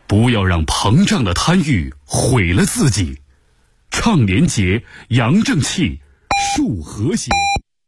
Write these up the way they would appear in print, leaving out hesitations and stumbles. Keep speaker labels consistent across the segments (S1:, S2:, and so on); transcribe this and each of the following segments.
S1: 不要让膨胀的贪欲毁了自己。倡廉洁，扬正气，树和谐。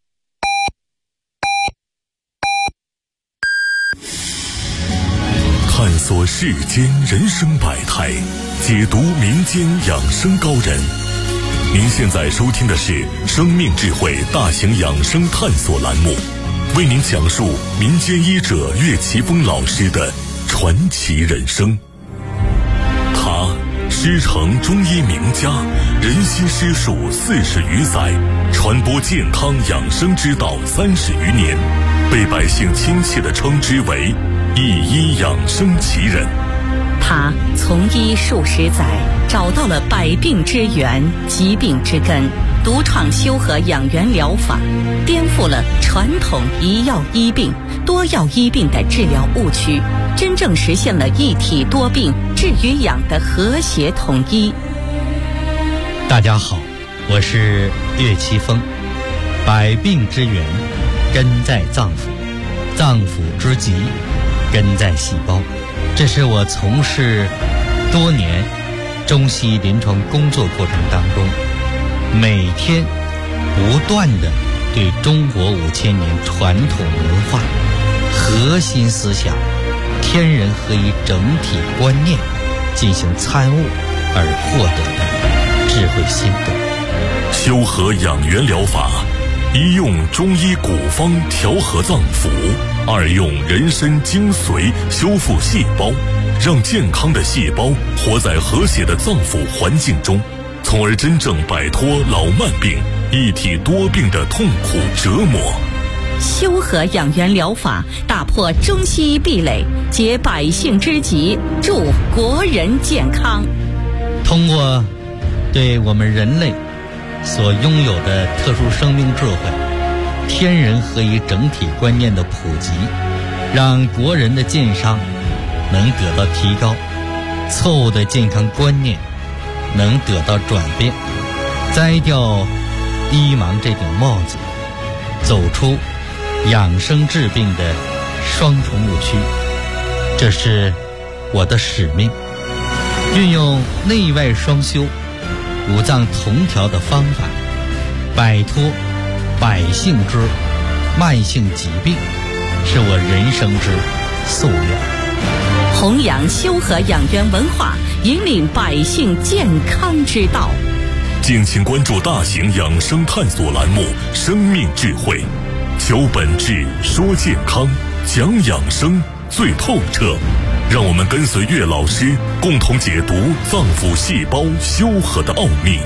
S2: 探索世间人生百态，解读民间养生高人。您现在收听的是生命智慧大型养生探索栏目，为您讲述民间医者岳奇峰老师的传奇人生。他师承中医名家，人心师术40余载，传播健康养生之道30余年，被百姓亲切地称之为一医养生奇人。
S3: 他从医数十载，找到了百病之源、疾病之根，独创修和养元疗法，颠覆了传统一药医病、多药医病的治疗误区，真正实现了一体多病、治与养的和谐统一。
S4: 大家好，我是岳奇峰。百病之源根在脏腑，脏腑之疾根在细胞。这是我从事多年中西临床工作过程当中，每天不断地对中国5000年传统文化、核心思想、天人合一整体观念进行参悟而获得的智慧心得。
S2: 修和养元疗法，一用中医古方调和脏腑，二用人参精髓修复细胞，让健康的细胞活在和谐的脏腑环境中，从而真正摆脱老慢病、一体多病的痛苦折磨。
S3: 修和养元疗法打破中西医壁垒，解百姓之急，助国人健康。
S4: 通过对我们人类所拥有的特殊生命智慧、天人合一整体观念的普及，让国人的健康能得到提高，错误的健康观念能得到转变，摘掉医盲这顶帽子，走出养生治病的双重误区。这是我的使命，运用内外双修、五脏同调的方法，摆脱百姓之慢性疾病，是我人生之夙愿。
S3: 弘扬修和养元文化，引领百姓健康之道。
S2: 敬请关注大型养生探索栏目《生命智慧》，求本质，说健康，讲养生最透彻。让我们跟随岳老师，共同解读脏腑细胞修和的奥秘。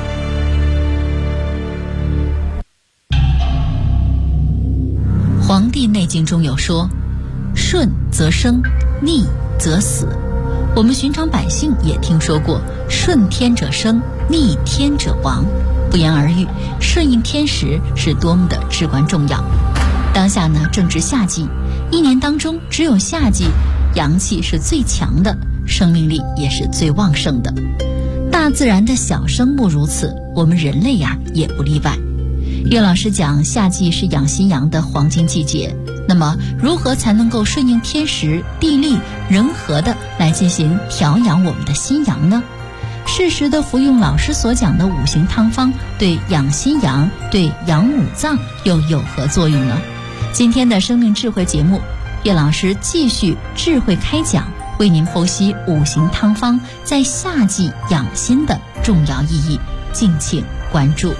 S5: 《黄帝内经》中有说：顺则生，逆则死。我们寻常百姓也听说过顺天者生，逆天者亡。不言而喻，顺应天时是多么的至关重要。当下呢，正值夏季，一年当中只有夏季阳气是最强的，生命力也是最旺盛的。大自然的小生物如此，我们人类也不例外。岳老师讲，夏季是养心阳的黄金季节，那么如何才能够顺应天时、地利、人和的来进行调养我们的心阳呢？适时的服用老师所讲的5行汤方，对养心阳、对养五脏又有何作用呢？今天的生命智慧节目，岳老师继续智慧开讲，为您剖析5行汤方在夏季养心的重要意义，敬请关注。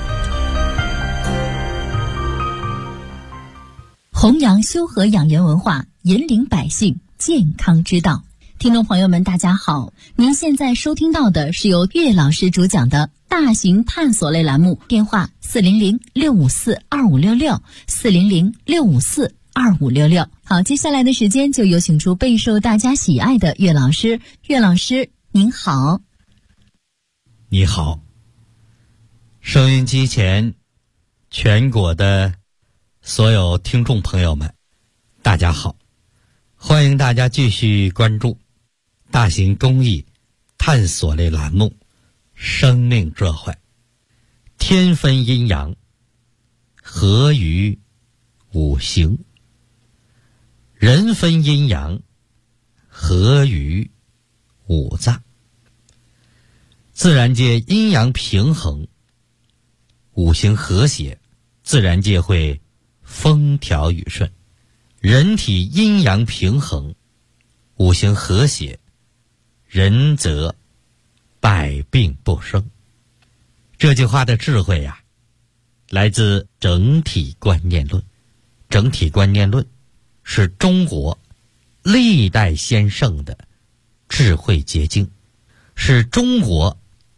S5: 弘扬修和养元文化，引领百姓健康之道。听众朋友们，大家好，您现在收听到的是由岳老师主讲的大型探索类栏目，电话400-654-2566 400-654-2566。好，接下来的时间就有请出备受大家喜爱的岳老师。岳老师您好。
S4: 你好，收音机前全国的所有听众朋友们，大家好，欢迎大家继续关注大型公益探索类栏目《生命智慧》。天分阴阳，合于五行；人分阴阳，合于五脏。自然界阴阳平衡，五行和谐，自然界会风调雨顺；人体阴阳平衡，五行和谐，人则百病不生。这句话的智慧呀，来自整体观念论。整体观念论是中国历代先圣的智慧结晶，是中国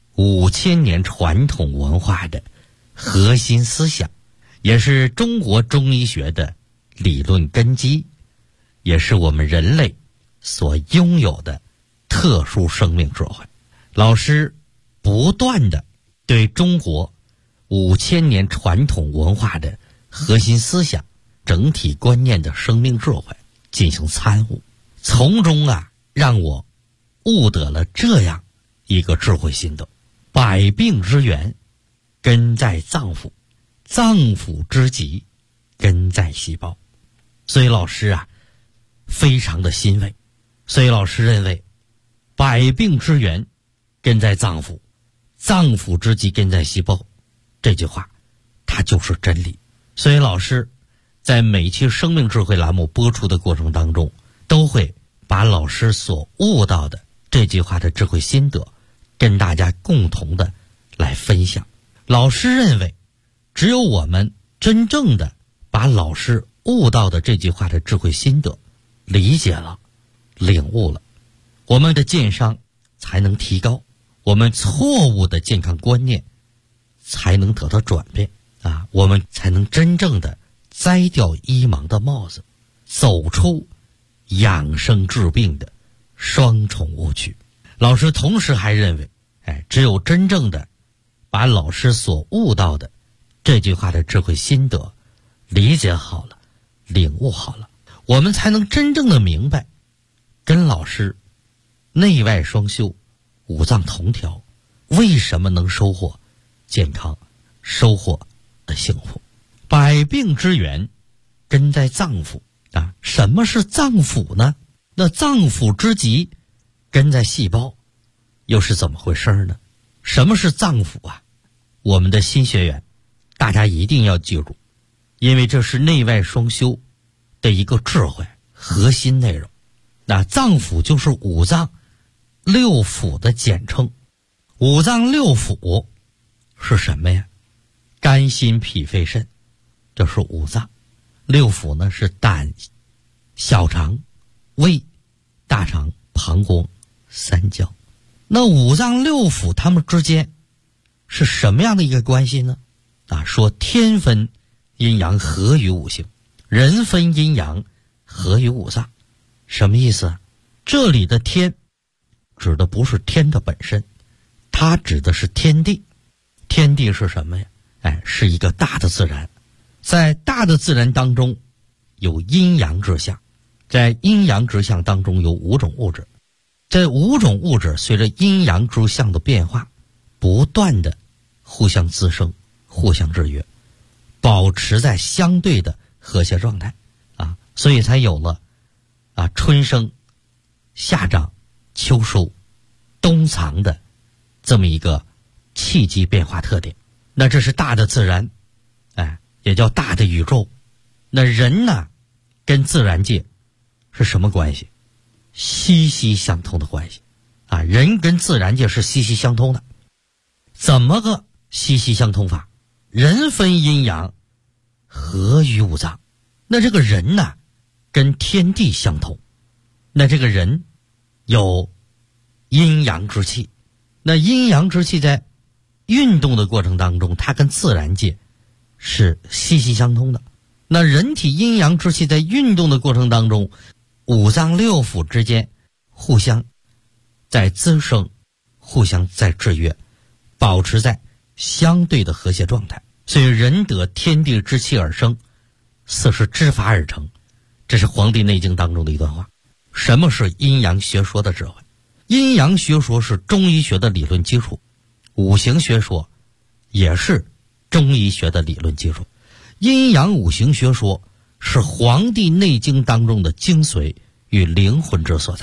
S4: 5000年传统文化的核心思想，也是中国中医学的理论根基，也是我们人类所拥有的特殊生命智慧。老师不断的对中国5000年传统文化的核心思想、整体观念的生命智慧进行参悟，从中让我悟得了这样一个智慧心得：百病之源根在脏腑，脏腑之疾根在细胞。所以老师非常的欣慰。所以老师认为，百病之源根在脏腑，脏腑之疾根在细胞，这句话它就是真理。所以老师在每期生命智慧栏目播出的过程当中，都会把老师所悟到的这句话的智慧心得跟大家共同的来分享。老师认为，只有我们真正的把老师悟到的这句话的智慧心得理解了、领悟了，我们的健商才能提高，我们错误的健康观念才能得到转变我们才能真正的摘掉医盲的帽子，走出养生治病的双重误区。老师同时还认为，只有真正的把老师所悟到的这句话的智慧心得理解好了、领悟好了，我们才能真正的明白，跟老师内外双修、五脏同调，为什么能收获健康、收获幸福。百病之源根在脏腑什么是脏腑呢？那脏腑之疾根在细胞，又是怎么回事呢？什么是脏腑我们的新学员大家一定要记住，因为这是内外双修的一个智慧核心内容。那脏腑就是五脏六腑的简称。五脏六腑是什么呀？肝心脾肺肾，这是五脏。六腑呢是胆、小肠、胃、大肠、膀胱、三焦。那五脏六腑它们之间是什么样的一个关系呢？说天分阴阳合于五行，人分阴阳合于五脏。什么意思这里的天指的不是天的本身，它指的是天地。天地是什么呀？是一个大的自然。在大的自然当中有阴阳之象，在阴阳之象当中有5种物质。这5种物质随着阴阳之象的变化，不断的互相滋生、互相制约，保持在相对的和谐状态所以才有了春生、夏长、秋收、冬藏的这么一个气机变化特点。那这是大的自然，也叫大的宇宙。那人呢，跟自然界是什么关系？息息相通的关系人跟自然界是息息相通的。怎么个息息相通法？人分阴阳合于五脏。那这个人呢，跟天地相通。那这个人有阴阳之气，那阴阳之气在运动的过程当中，它跟自然界是息息相通的。那人体阴阳之气在运动的过程当中，五脏六腑之间互相在滋生，互相在制约，保持在相对的和谐状态。所以人得天地之气而生，色是之法而成。这是《黄帝内经》当中的一段话。什么是阴阳学说的智慧？阴阳学说是中医学的理论基础，五行学说也是中医学的理论基础。阴阳五行学说是《黄帝内经》当中的精髓与灵魂之所在。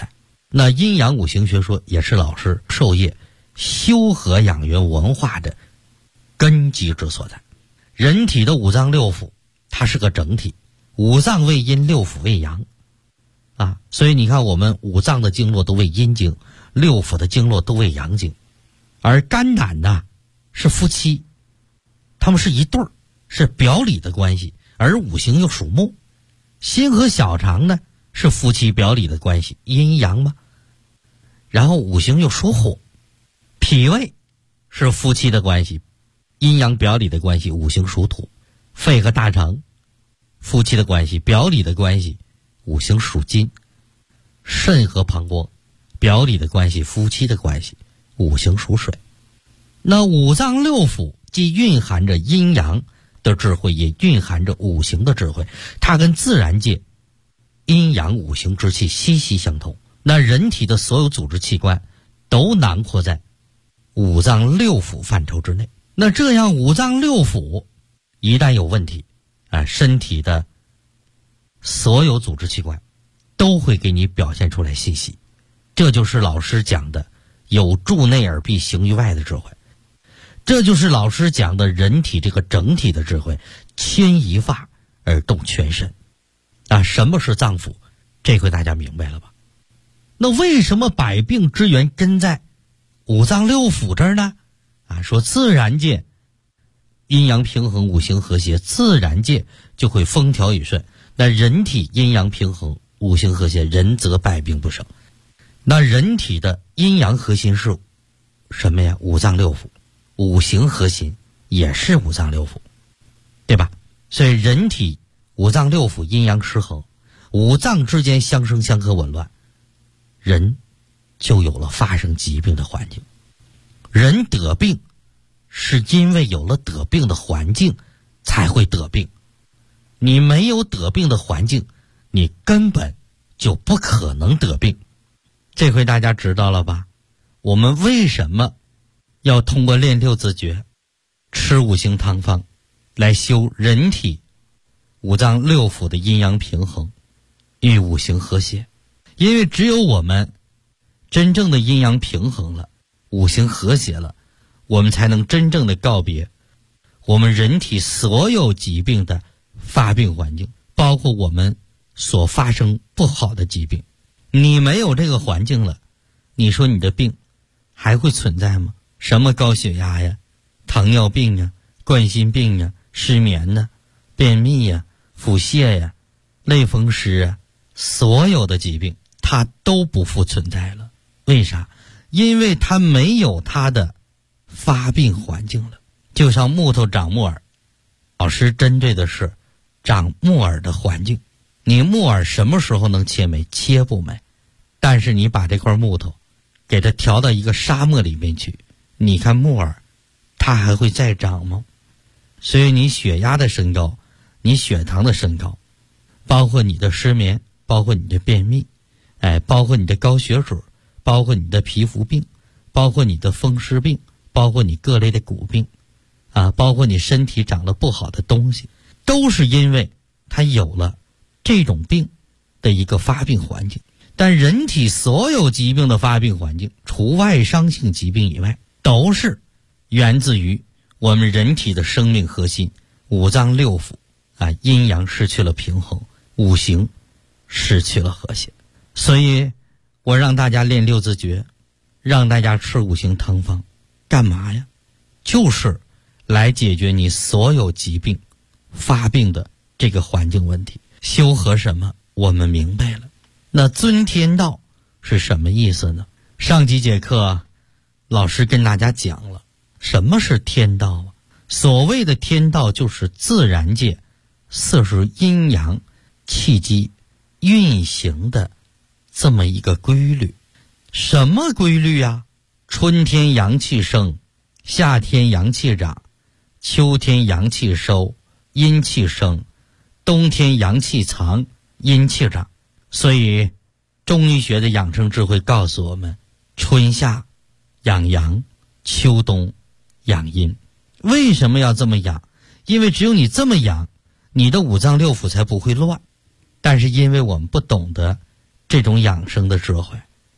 S4: 那阴阳五行学说也是老师授业修和养元文化的根基之所在。人体的五脏六腑它是个整体，五脏为阴，六腑为阳啊，所以你看我们五脏的经络都为阴经，六腑的经络都为阳经。而肝胆呢是夫妻，他们是一对儿，是表里的关系，而五行又属木。心和小肠呢是夫妻表里的关系，阴阳嘛。然后五行又属火，脾胃是夫妻的关系，阴阳表里的关系，五行属土。肺和大肠夫妻的关系，表里的关系，五行属金。肾和膀胱表里的关系，夫妻的关系，五行属水。那五脏六腑既蕴含着阴阳的智慧，也蕴含着五行的智慧，它跟自然界阴阳五行之气息息相通。那人体的所有组织器官都囊括在五脏六腑范畴之内。那这样五脏六腑一旦有问题身体的所有组织器官都会给你表现出来信息。这就是老师讲的有助内而必行于外的智慧，这就是老师讲的人体这个整体的智慧，牵一发而动全身什么是脏腑？这回大家明白了吧？那为什么百病之源根在五脏六腑这儿呢？说自然界阴阳平衡，五行和谐，自然界就会风调雨顺。那人体阴阳平衡，五行和谐，人则百病不生。那人体的阴阳核心是什么呀？五脏六腑。五行核心也是五脏六腑，对吧？所以人体五脏六腑阴阳失衡，五脏之间相生相克紊乱，人就有了发生疾病的环境。人得病是因为有了得病的环境才会得病，你没有得病的环境，你根本就不可能得病。这回大家知道了吧？我们为什么要通过练六字诀，吃五行汤方来修人体五脏六腑的阴阳平衡与五行和谐？因为只有我们真正的阴阳平衡了，五行和谐了，我们才能真正的告别我们人体所有疾病的发病环境，包括我们所发生不好的疾病。你没有这个环境了，你说你的病还会存在吗？什么高血压呀，糖尿病呀，冠心病呀，失眠呢，便秘呀，腹泻呀，类风湿啊，所有的疾病它都不复存在了。为啥？因为它没有它的发病环境了。就像木头长木耳，老师针对的是长木耳的环境。你木耳什么时候能切没？切不没。但是你把这块木头给它调到一个沙漠里面去，你看木耳它还会再长吗？所以你血压的升高，你血糖的升高，包括你的失眠，包括你的便秘，包括你的高血脂，包括你的皮肤病，包括你的风湿病，包括你各类的骨病包括你身体长了不好的东西，都是因为它有了这种病的一个发病环境。但人体所有疾病的发病环境，除外伤性疾病以外，都是源自于我们人体的生命核心五脏六腑阴阳失去了平衡，五行失去了和谐。所以我让大家练六字诀，让大家吃五行汤方，干嘛呀？就是来解决你所有疾病发病的这个环境问题。修和什么？我们明白了。那尊天道是什么意思呢？上几节课老师跟大家讲了什么是天道所谓的天道就是自然界四时阴阳气机运行的这么一个规律。什么规律啊？春天阳气生，夏天阳气长，秋天阳气收，阴气生，冬天阳气藏，阴气长。所以中医学的养生智慧告诉我们，春夏养阳，秋冬养阴。为什么要这么养？因为只有你这么养，你的五脏六腑才不会乱。但是因为我们不懂得这种养生的智慧，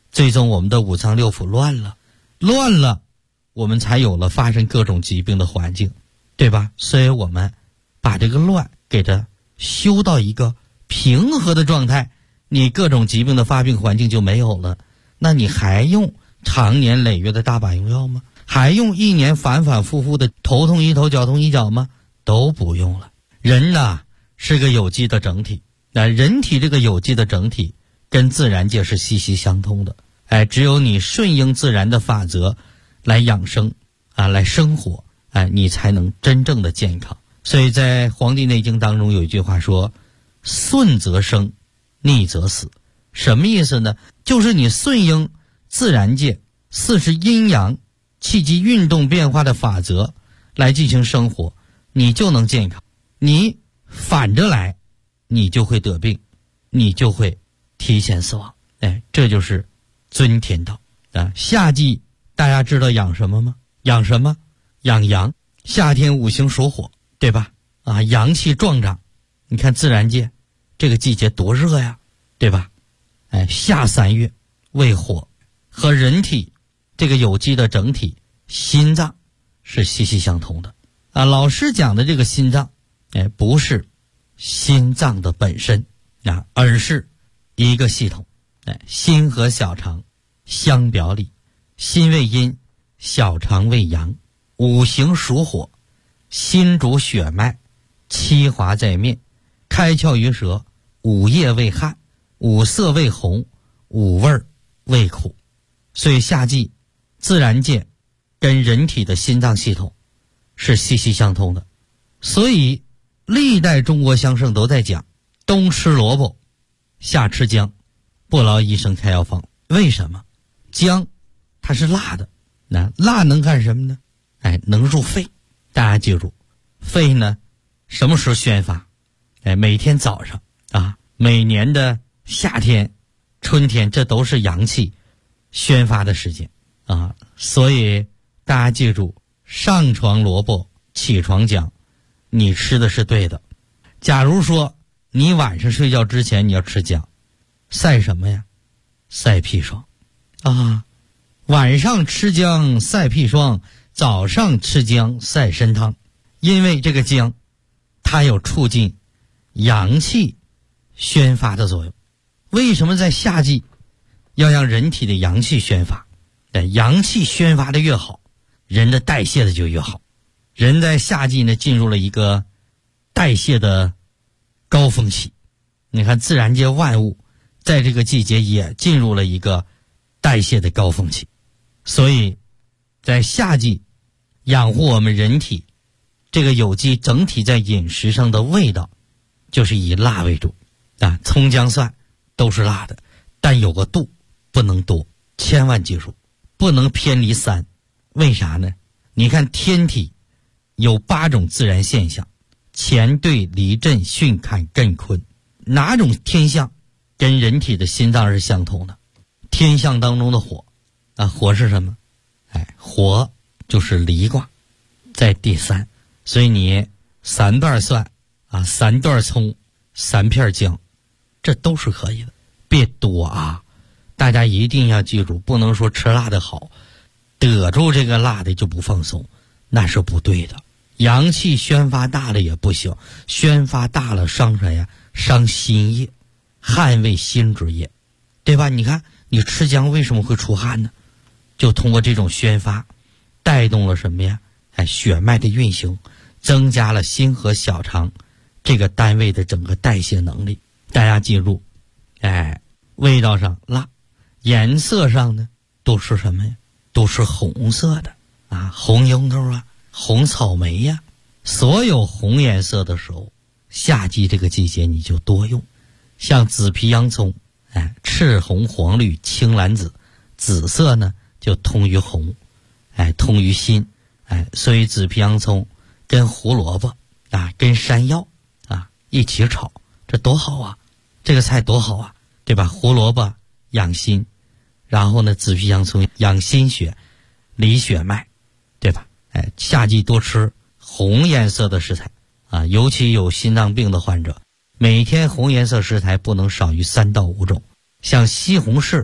S4: 最终我们的五脏六腑乱了，我们才有了发生各种疾病的环境，对吧？所以我们把这个乱给它修到一个平和的状态，你各种疾病的发病环境就没有了。那你还用长年累月的大把用药吗？还用一年反反复复的头痛医头脚痛医脚吗？都不用了。人呐是个有机的整体，人体这个有机的整体跟自然界是息息相通的。只有你顺应自然的法则来养生来生活，你才能真正的健康。所以在《黄帝内经》当中有一句话说，顺则生，逆则死。什么意思呢？就是你顺应自然界四时阴阳气机运动变化的法则来进行生活，你就能健康。你反着来，你就会得病，你就会提前死亡。这就是遵天道夏季大家知道养什么吗？养什么？养阳。夏天五行属火，对吧？阳气壮长。你看自然界这个季节多热呀，对吧？夏3月为火，和人体这个有机的整体心脏是息息相通的老师讲的这个心脏不是心脏的本身而是一个系统。心和小肠相表里，心为阴，小肠为阳，五行属火，心主血脉，七华在面，开窍于舌，五液为汗，五色为红，五味为苦。所以夏季自然界跟人体的心脏系统是息息相通的。所以历代中国乡圣都在讲，冬吃萝卜，夏吃姜，不劳医生开药方。为什么？姜它是辣的，辣能干什么呢？能入肺。大家记住，肺呢什么时候宣发？每天早上每年的夏天春天，这都是阳气宣发的时间所以大家记住，上床萝卜起床姜，你吃的是对的。假如说你晚上睡觉之前你要吃姜，晒什么呀？晒砒霜晚上吃姜晒砒霜，早上吃姜晒参汤。因为这个姜它有促进阳气宣发的作用。为什么在夏季要让人体的阳气宣发？阳气宣发的越好，人的代谢的就越好。人在夏季呢进入了一个代谢的高峰期。你看自然界万物在这个季节也进入了一个代谢的高峰期。所以在夏季养护我们人体这个有机整体在饮食上的味道就是以辣为主葱姜蒜都是辣的，但有个度，不能多，千万记住不能偏离3。为啥呢？你看天体有8种自然现象，乾兑离震巽坎艮坤，哪种天象跟人体的心脏是相同的？天象当中的火火是什么？火就是离卦，在第3。所以你3瓣蒜3段葱3片姜，这都是可以的，别多大家一定要记住，不能说吃辣的好，得住这个辣的就不放松，那是不对的。阳气宣发大了也不行，宣发大了伤谁呀？伤心液，汗为心之液，对吧？你看你吃姜为什么会出汗呢？就通过这种宣发带动了什么呀？血脉的运行，增加了心和小肠这个单位的整个代谢能力。大家记住味道上辣，颜色上呢都是什么呀？都是红色的红樱桃红草莓呀，所有红颜色的时候，夏季这个季节你就多用。像紫皮洋葱赤红黄绿青蓝紫，紫色呢就通于红通于心所以紫皮洋葱跟胡萝卜跟山药一起炒，这多好这个菜多好对吧？胡萝卜养心，然后呢紫皮洋葱养心血理血脉，对吧？夏季多吃红颜色的食材尤其有心脏病的患者，每天红颜色食材不能少于3到5种。像西红柿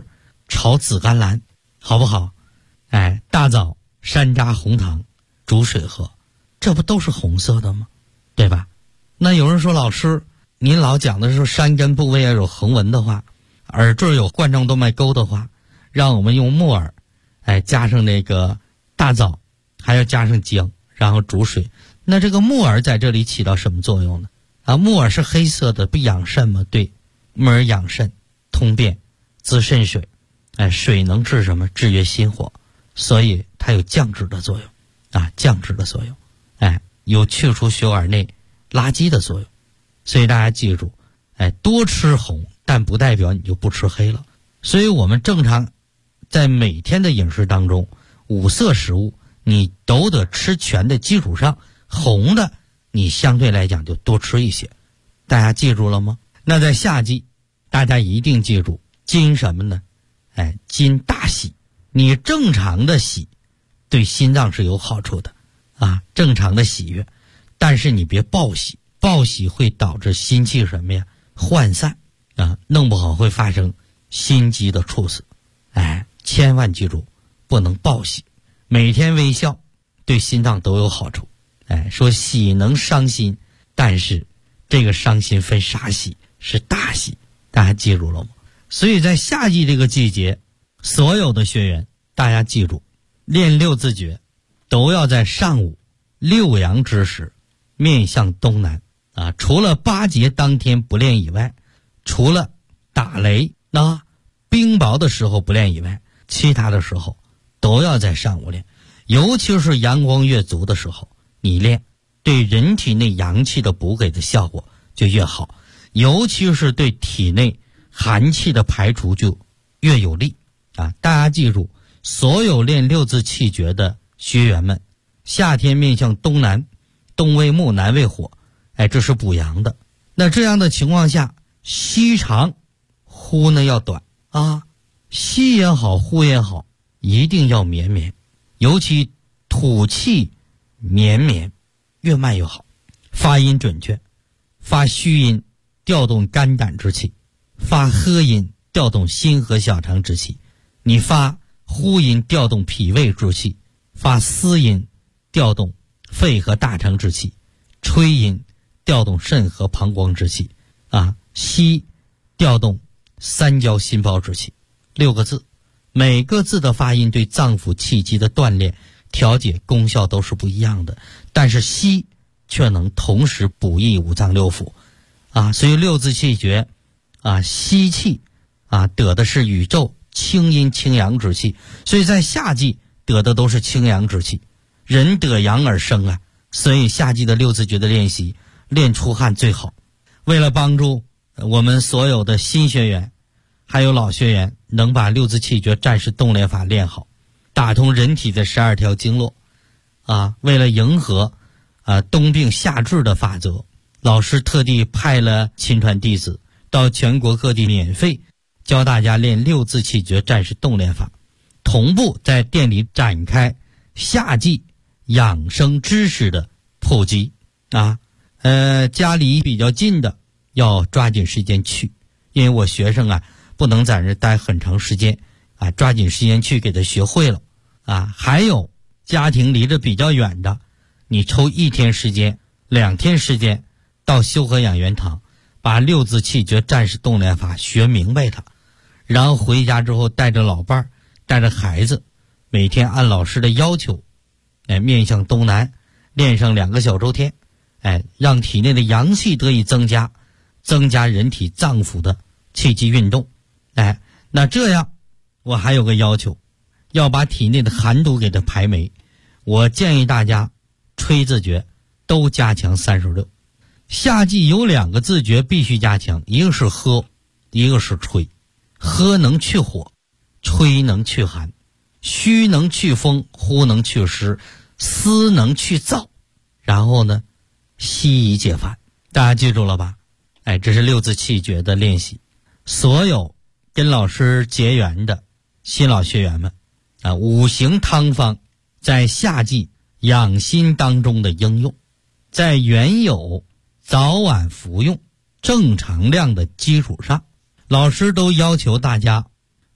S4: 炒紫甘蓝，好不好？大枣、山楂、红糖煮水喝，这不都是红色的吗？对吧？那有人说，老师您老讲的是山根部位要有横纹的话，耳坠有冠状动脉沟的话，让我们用木耳加上那个大枣，还要加上姜，然后煮水。那这个木耳在这里起到什么作用呢？木耳是黑色的，不养肾吗？对，木耳养肾、通便、滋肾水，水能治什么？制约心火，所以它有降脂的作用降脂的作用，有去除血管内垃圾的作用。所以大家记住，多吃红，但不代表你就不吃黑了。所以我们正常在每天的饮食当中，5色食物你都得吃全的基础上，红的你相对来讲就多吃一些。大家记住了吗？那在夏季大家一定记住禁什么呢？禁大喜。你正常的喜对心脏是有好处的正常的喜悦，但是你别暴喜，暴喜会导致心气什么呀？涣散弄不好会发生心肌的猝死。千万记住不能暴喜，每天微笑对心脏都有好处。说喜能伤心，但是这个伤心分啥喜？是大喜，大家记住了吗？所以在夏季这个季节，所有的学员大家记住，练六字诀都要在上午6阳之时面向东南除了8节当天不练以外，除了打雷冰雹的时候不练以外，其他的时候都要在上午练。尤其是阳光越足的时候你练，对人体内阳气的补给的效果就越好，尤其是对体内寒气的排除就越有利大家记住，所有练六字气诀的学员们，夏天面向东南，东为木，南为火，这是补阳的。那这样的情况下，吸长，呼呢要短吸也好，呼也好，一定要绵绵，尤其吐气绵绵，越慢越好。发音准确，发虚音调动肝胆之气，发呵音调动心和小肠之气，你发呼音调动脾胃之气，发嘶音调动肺和大肠之气，吹音调动肾和膀胱之气吸调动三焦心包之气。6个字，每个字的发音对脏腑气机的锻炼调节功效都是不一样的，但是吸却能同时补益五脏六腑所以六字气诀吸气得的是宇宙清阴清阳之气，所以在夏季得的都是清阳之气。人得阳而生所以夏季的六字诀的练习练出汗最好。为了帮助我们所有的新学员还有老学员能把六字气诀战士动练法练好，打通人体的12条经络为了迎合冬病夏治的法则，老师特地派了亲传弟子到全国各地免费教大家练六字气诀战士动练法，同步在店里展开夏季养生知识的普及家里比较近的要抓紧时间去，因为我学生不能在这待很长时间抓紧时间去给他学会了还有家庭离着比较远的，你抽1天时间2天时间到修和养元堂把六字气诀战士动练法学明白它，然后回家之后带着老伴儿带着孩子每天按老师的要求面向东南练上2个小周天让体内的阳气得以增加，增加人体脏腑的气机运动那这样我还有个要求，要把体内的寒毒给它排没。我建议大家吹字诀都加强36。夏季有2个字诀必须加强，一个是喝，一个是吹。喝能去火，吹能去寒，虚能去风，呼能去湿，思能去燥，然后呢息以解烦。大家记住了吧？这是六字气诀的练习。所有跟老师结缘的新老学员们五行汤方在夏季养心当中的应用，在原有早晚服用正常量的基础上，老师都要求大家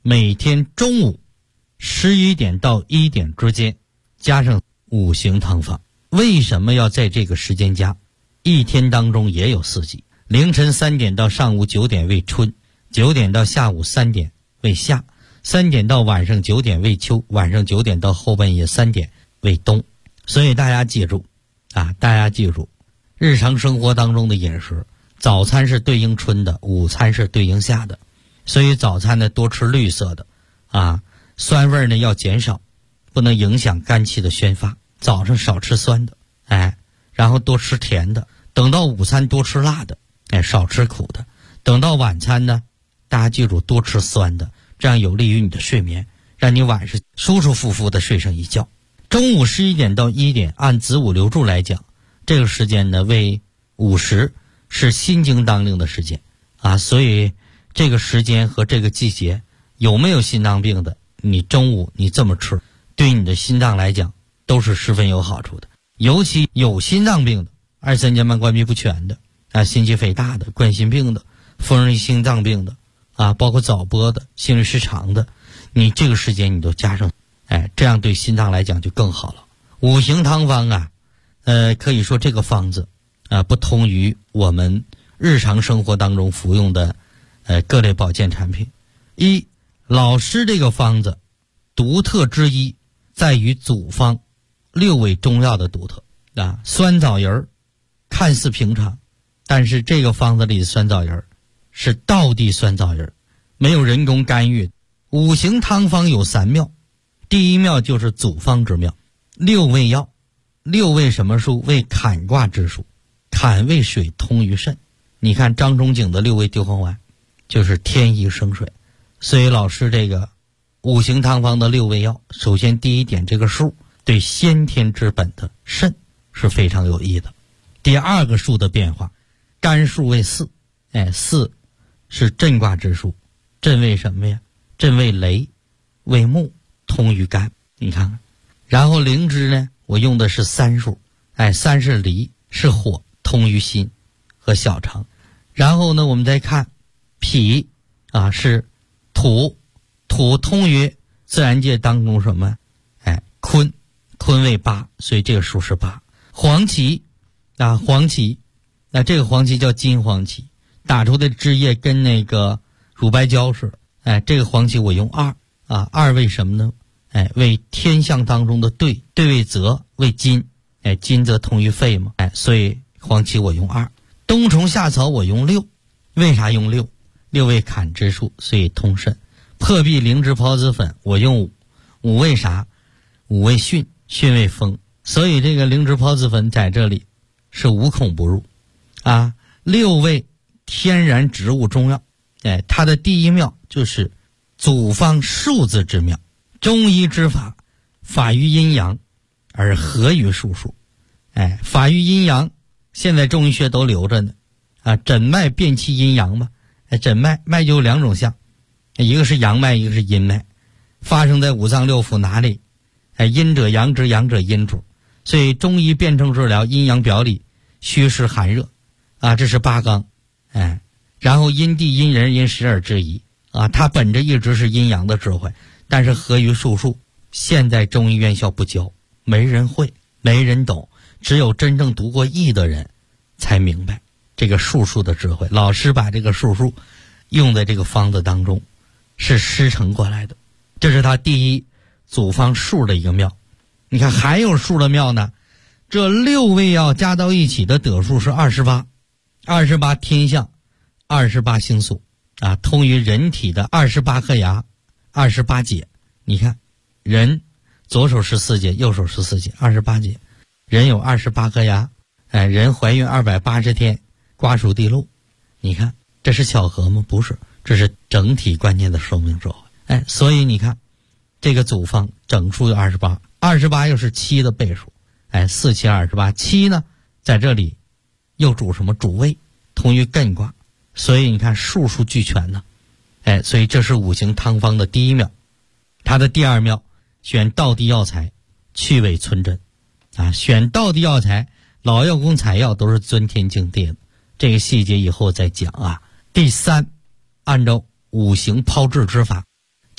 S4: 每天中午11点到1点之间加上五行汤方。为什么要在这个时间加？一天当中也有4季，凌晨3点到上午9点为春，9点到下午3点为夏，3点到晚上9点为秋，晚上9点到后半夜3点为冬。所以大家记住日常生活当中的饮食，早餐是对应春的，午餐是对应夏的。所以早餐呢多吃绿色的酸味呢要减少，不能影响肝气的宣发。早上少吃酸的，然后多吃甜的。等到午餐多吃辣的，少吃苦的。等到晚餐呢，大家记住多吃酸的，这样有利于你的睡眠，让你晚上舒舒服服的睡上一觉。中午11点到1点，按子午流注来讲，这个时间呢为午时，是心经当令的时间所以这个时间和这个季节，有没有心脏病的，你中午你这么吃，对你的心脏来讲都是十分有好处的。尤其有心脏病的、二三尖瓣关闭不全的心肌肥大的、冠心病的、风热心脏病的包括早搏的、心律失常的，你这个时间你都加上这样对心脏来讲就更好了。五行汤方可以说这个方子不同于我们日常生活当中服用的各类保健产品。老师这个方子独特之一在于组方6味中药的独特酸枣仁看似平常，但是这个方子里的酸枣仁是道地酸枣仁，没有人工干预。五行汤方有3妙，第一妙就是组方之妙。6味药，6味什么数？为坎卦之数，坎为水通于肾。你看张仲景的6味地黄丸就是天一生水。所以老师这个五行汤方的6味药，首先第一点，这个数对先天之本的肾是非常有益的。第二个数的变化，肝数为4，4是震卦之数，震为什么呀？震为雷，为木，通于肝。你看看，然后灵芝呢，我用的是3数，3是离，是火，通于心和小肠。然后呢，我们再看脾是土，土通于自然界当中什么？坤，坤为8，所以这个数是8。黄芪黄芪，这个黄芪叫金黄芪，打出的汁液跟那个乳白胶似的。这个黄芪我用2为什么呢？为天象当中的对为泽，为金，金则通于肺嘛，所以黄芪我用2。冬虫夏草我用6，为啥用6？6为坎之数，所以通肾。破壁灵芝孢子粉我用5为啥？5为巽，巽为风，所以这个灵芝孢子粉在这里是无孔不入6味天然植物中药，它的第一妙就是组方数字之妙。中医之法，法于阴阳而合于术数。法于阴阳，现在中医学都留着呢诊脉辨其阴阳嘛。诊脉就有2种象，一个是阳脉，一个是阴脉，发生在五脏六腑哪里？阴者阳之，阳者阴主。所以中医辨证治疗，阴阳表里，虚实寒热这是8纲。然后阴地阴人因时而制宜它本着一直是阴阳的智慧，但是合于术数，现在中医院校不教，没人会，没人懂，只有真正读过易的人才明白这个术数的智慧。老师把这个术数用在这个方子当中，是师承过来的，这是他第一组方数的一个妙。你看还有数的妙呢，这6味药加到一起的得数是28天象，28星宿通于人体的28颗牙，28节。你看人左手14节，右手14节，28节。人有28颗牙，人怀孕280天，瓜熟蒂落。你看这是巧合吗？不是，这是整体观念的生命智慧。所以你看这个组方整数有28又是7的倍数，4、7、28。7呢在这里又主什么？主胃，通于艮卦。所以你看数俱全呢。所以这是五行汤方的第一妙。它的第二妙，选道地药材，去伪存真选道地药材，老药工采药都是尊天敬地的，这个细节以后再讲第三，按照五行抛制之法，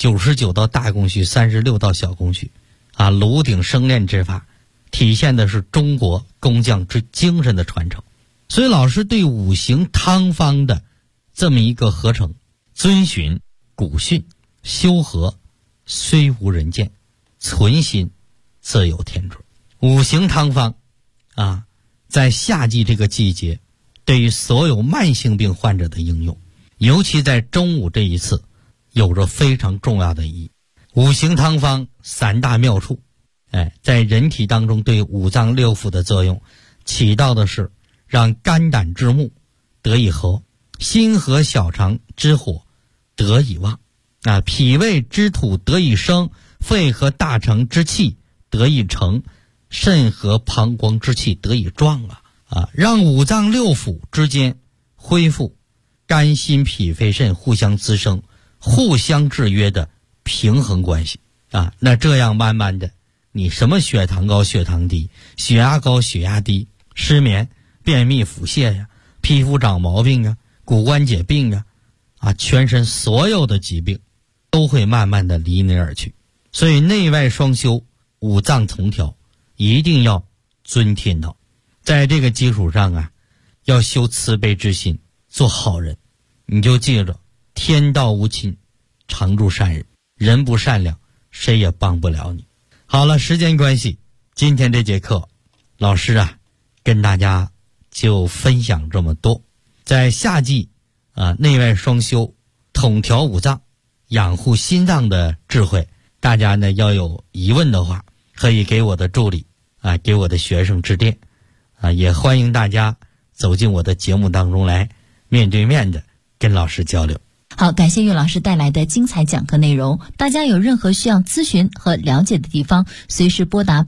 S4: 99道大工序，36道小工序，炉鼎生炼之法，体现的是中国工匠之精神的传承。所以老师对五行汤方的这么一个合成，遵循古训，修和虽无人见，存心自有天助。五行汤方在夏季这个季节，对于所有慢性病患者的应用，尤其在中午这一次，有着非常重要的意义。五行汤方3大妙处，在人体当中对五脏六腑的作用，起到的是让肝胆之木得以和，心和小肠之火得以旺，脾胃之土得以生，肺和大肠之气得以成，肾和膀胱之气得以壮让五脏六腑之间恢复肝心脾肺肾互相滋生、互相制约的平衡关系那这样慢慢的，你什么血糖高、血糖低、血压高、血压低、失眠、便秘、腹泻呀、皮肤长毛病啊、骨关节病全身所有的疾病都会慢慢的离你而去。所以内外双修，五脏同调，一定要遵天道。在这个基础上要修慈悲之心，做好人。你就记着，天道无亲，常助善人，人不善良，谁也帮不了你。好了，时间关系，今天这节课老师跟大家就分享这么多。在夏季内外双修，统调五脏，养护心脏的智慧，大家呢要有疑问的话，可以给我的助理给我的学生致电也欢迎大家走进我的节目当中来，面对面的跟老师交流。
S5: 好，感谢岳老师带来的精彩讲课内容。大家有任何需要咨询和了解的地方，随时拨打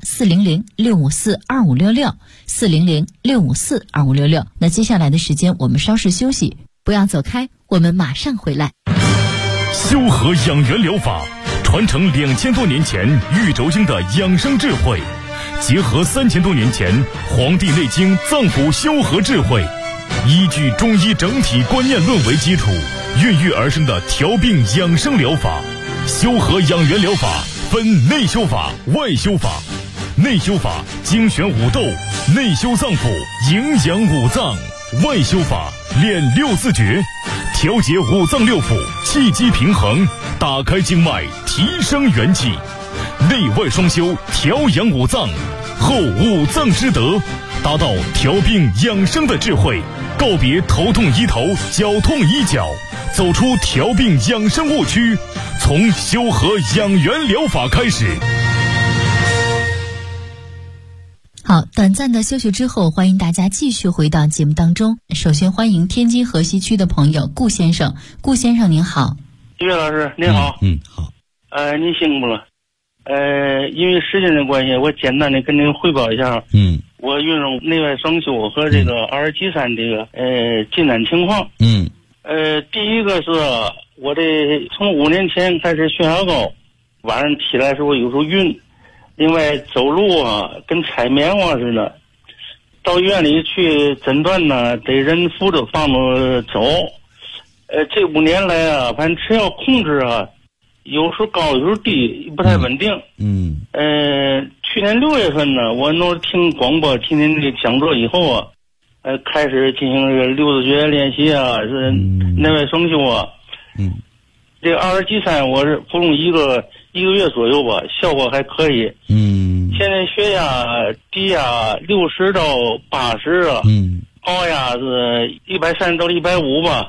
S5: 400-654-2566 400-654-2566。那接下来的时间我们稍事休息，不要走开，我们马上回来。
S2: 修和养元疗法传承2000多年前玉轴经的养生智慧，结合3000多年前《黄帝内经》脏腑修和智慧，依据中医整体观念论为基础，孕育而生的调病养生疗法。修和养元疗法分内修法、外修法。内修法精选五斗，内修脏腑，营养五脏；外修法练六字诀，调节五脏六腑，气机平衡，打开经脉，提升元气。内外双修，调养五脏，后五脏之德，达到调病养生的智慧，告别头痛医头、脚痛医脚，走出调病养生误区，从修和养元疗法开始。
S5: 好，短暂的休息之后，欢迎大家继续回到节目当中。首先欢迎天津河西区的朋友顾先生。顾先生您好。
S6: 岳老师您好。
S4: 好。
S6: 您辛苦了。因为时间的关系，我简单的跟您汇报一下。我运用内外双修和这个2G3这个进展情况。第一个是我从5年前开始血压高，晚上起来的时候有时候晕。另外走路跟踩棉花似的，到医院里去诊断呢，得人扶着放着走。这5年来反正吃药控制有时候高有时候低，不太稳定。去年6月份呢，我听广播听您这讲座以后开始进行这个六字诀练习是内外双修这个2G3我是服用一个月左右吧，效果还可以。现在血压低压60到80高压是130到150吧。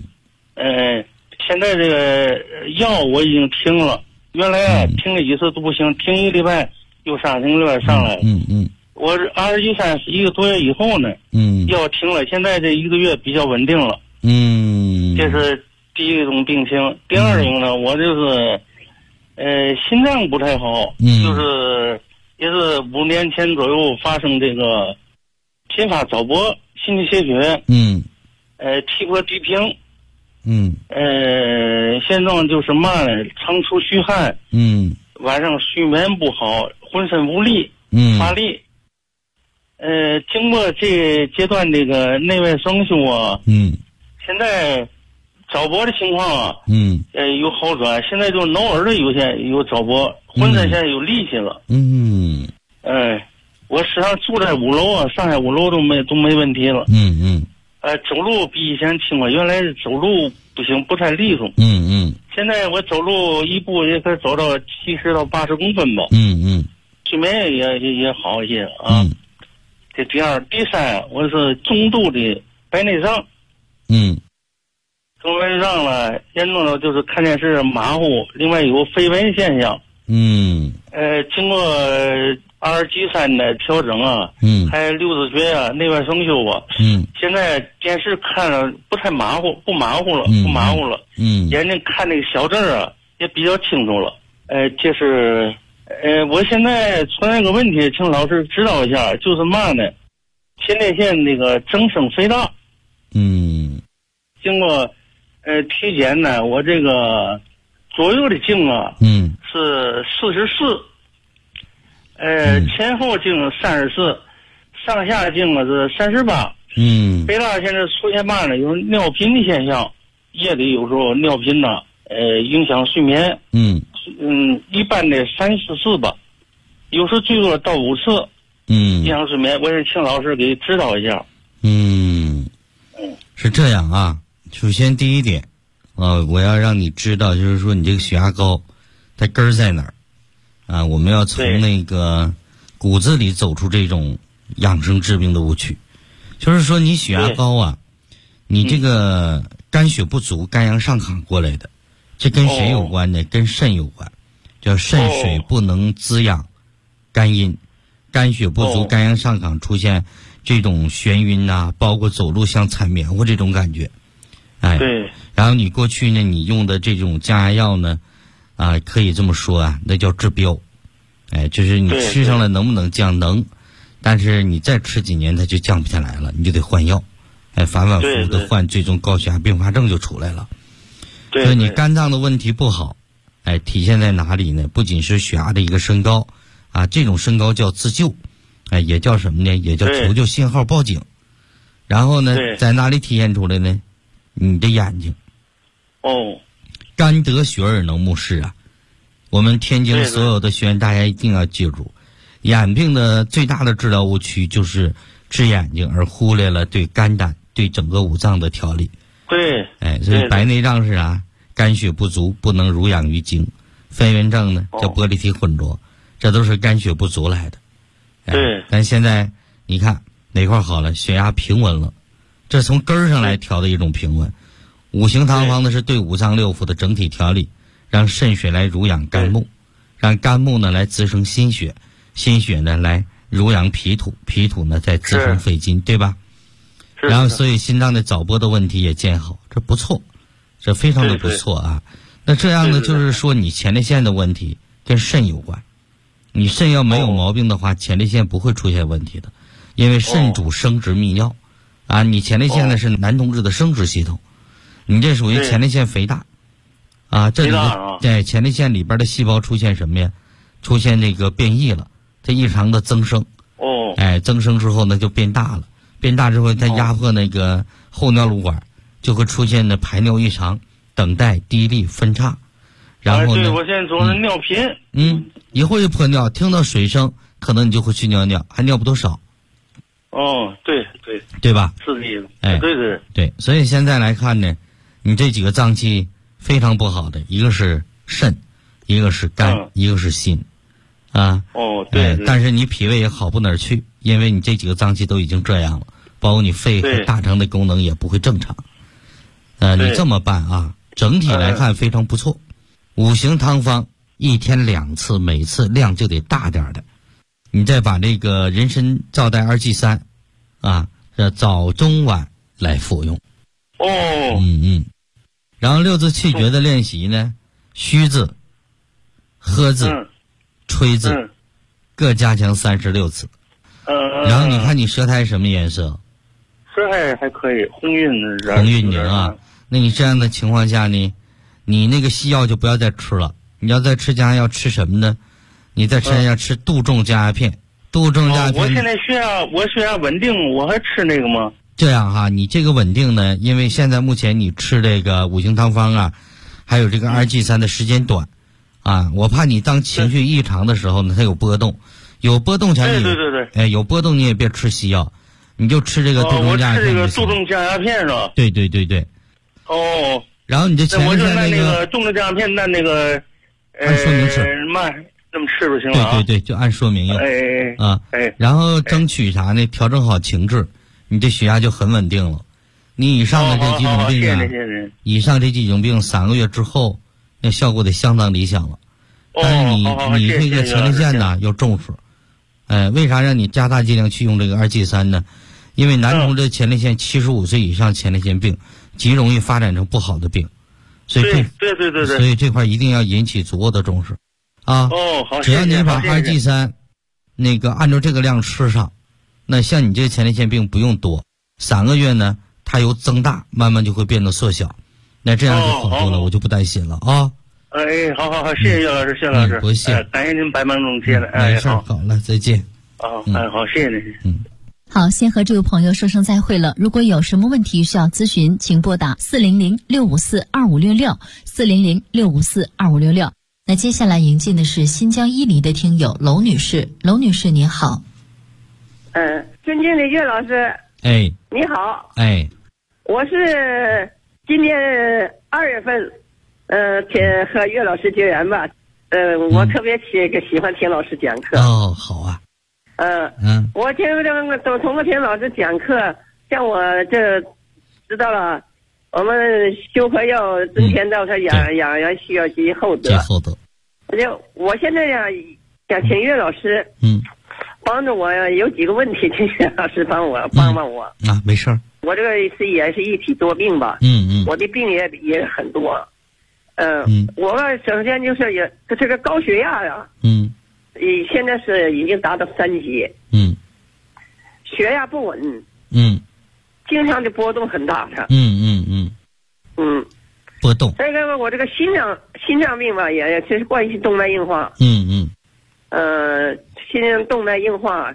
S6: 现在这个药我已经停了，原来停了几次都不行，停1个礼拜又上，停1个礼拜上来。我是2G31个多月以后呢，药停了，现在这1个月比较稳定了。这是第一种病情。第二种呢，我就是心脏不太好，就是也是5年前左右发生这个频发早搏、心肌缺血，体魄低平，现状就是嘛呢，常出虚汗，晚上睡眠不好，浑身无力，乏力。经过这阶段这个内外双修现在早搏的情况啊，有好转。现在就挠耳朵有早搏，浑身现在有力气了。我时常住在5楼啊，上海5楼都没问题了。走路比以前轻了，原来走路不行，不太利索。现在我走路一步也可以走到70到80公分吧。睡眠也好一些啊。这第二，第三，我是中度的白内障。中白内障了，严重的就是看电视马虎，另外有飞蚊现象。经过2G3的调整啊，还有六字诀啊，内外双修啊。现在电视看了不太马虎，不马虎了。眼睛看那个小字啊也比较清楚了。就是我现在出现个问题，请老师指导一下，就是嘛呢？前列腺那个增生肥大。经过体检呢，我这个左右的径啊，是44，前后径34，上下径啊是38。肥大现在出现嘛呢？有尿频的现象，夜里有时候尿频呐，影响睡眠。一般的3、4次吧，有时最多到5次。影响睡眠，我也请老师给指导一下。
S4: 是这样啊。首先第一点，我要让你知道，就是说你这个血压高，它根儿在哪儿啊？我们要从那个骨子里走出这种养生治病的误区。就是说你血压高啊，你这个肝血不足、肝阳上亢过来的，这跟谁有关呢？跟肾有关，叫肾水不能滋养肝阴，肝血不足、肝阳上亢出现这种眩晕呐，包括走路像踩棉花这种感觉。然后你过去呢，你用的这种降压药呢，可以这么说啊，那叫治标。就是你吃上了能不能降？能，但是你再吃几年它就降不下来了，你就得换药。反反复复的换，最终高血压并发症就出来了。所以你肝脏的问题不好，体现在哪里呢？不仅是血压的一个升高啊，这种升高叫自救，也叫什么呢？也叫求救信号报警。然后呢，在哪里体现出来呢？你的眼睛。肝得血而能目视啊。我们天津所有的学员，大家一定要记住，眼病的最大的治疗误区就是治眼睛而忽略了对肝胆、对整个五脏的调理。所以白内障是啥？肝血不足，不能濡养于精。飞蚊症呢，叫玻璃体混浊，这都是肝血不足来的。但现在你看哪块好了？血压平稳了，这从根儿上来调的一种平稳。五行汤方呢是对五脏六腑的整体调理，让肾水来濡养肝木，让肝木呢来滋生心血，心血呢来濡养脾土，脾土呢再滋生肺金，对吧？然后所以心脏的早搏的问题也见好，这不错，这非常的不错啊。那这样呢，就是说你前列腺的问题跟肾有关，你肾要没有毛病的话，前列腺不会出现问题的，因为肾主生殖泌尿啊。你前列腺呢是男同志的生殖系统，你这属于前列腺肥大啊。这里在前列腺里边的细胞出现什么呀？出现这个变异了，它异常的增生。增生之后呢就变大了，变大之后它压迫那个后尿路管，就会出现的排尿异常、等待、滴沥、分叉。然后呢，
S6: 对，我现在总是尿频。
S4: 一会儿就破尿，听到水声，可能你就会去尿尿，还尿不多少。对吧？
S6: 是的意思。
S4: 对，所以现在来看呢，你这几个脏器非常不好的，一个是肾，一个是肝，一个是心，啊。但是你脾胃也好不哪儿去，因为你这几个脏器都已经这样了，包括你肺和大肠的功能也不会正常。你这么办啊，整体来看非常不错。五行汤方1天2次，每次量就得大点的。你再把这个人参皂苷2G3啊，这早中晚来服用。然后6字气诀的练习呢，虚字、喝字、吹字，各加强36次。然后你看你舌苔什么颜色？
S6: 舌苔还可以，红晕
S4: 凝啊。那你这样的情况下呢，你那个西药就不要再吃了。你要再吃降压药，吃什么呢？你再吃要吃杜仲降压片。杜仲降压片。
S6: 我现在血压稳定，我还吃那个吗？
S4: 这样哈，你这个稳定呢，因为现在目前你吃这个五行汤方啊，还有这个2G3的时间短，啊，我怕你当情绪异常的时候呢，它有波动，有波动前你
S6: 对，
S4: 有波动你也别吃西药，你就吃这个杜仲加
S6: 我吃这个杜仲加片是吧？
S4: 对。
S6: 哦。
S4: 然后你这前列腺
S6: 那个杜仲加片，按
S4: 说明吃，
S6: 这么吃就行了。
S4: 对，就按说明用。然后争取啥呢？调整好情志，你这血压就很稳定了。你以上的这几种病啊，以上这几种病3个月之后，那效果得相当理想了。但是你这个前列腺呢要重视，为啥让你加大剂量去用这个2G3呢？因为男同志前列腺75岁以上前列腺病极容易发展成不好的病，所以
S6: 对，
S4: 所以这块一定要引起足够的重视啊。
S6: 好，
S4: 只要你把2G3那个按照这个量吃上，那像你这个前列腺病不用多，3个月呢它由增大慢慢就会变得缩小，那这样就好多了，我就不担心了啊。
S6: 好，谢谢岳老师，谢老师，
S4: 不谢，
S6: 感谢您百忙中接了，
S4: 没事，好了，再见。
S6: 好，谢谢您。
S5: 好，先和这位朋友说声再会了。如果有什么问题需要咨询，请拨打400-654-2566，400-654-2566。那接下来迎进的是新疆伊犁的听友娄女士。娄女士您好。
S7: 尊敬的岳老师。你好。我是今年2月份，和岳老师结缘吧。我特别喜欢听老师讲课。
S4: 好啊。
S7: 我听通过听老师讲课，像我这知道了，我们修和要真天道，他养需要积厚德。我现在呀想请岳老师，帮着我有几个问题，请岳老师帮帮我。
S4: 没事儿。
S7: 我这个也是一体多病吧。我的病也很多。我首先就是这个高血压呀。现在是已经达到3级。血压不稳。经常的波动很大的。
S4: 波动。
S7: 再一个我这个心脏病吧，也是冠心动脉硬化。心脏动脉硬化，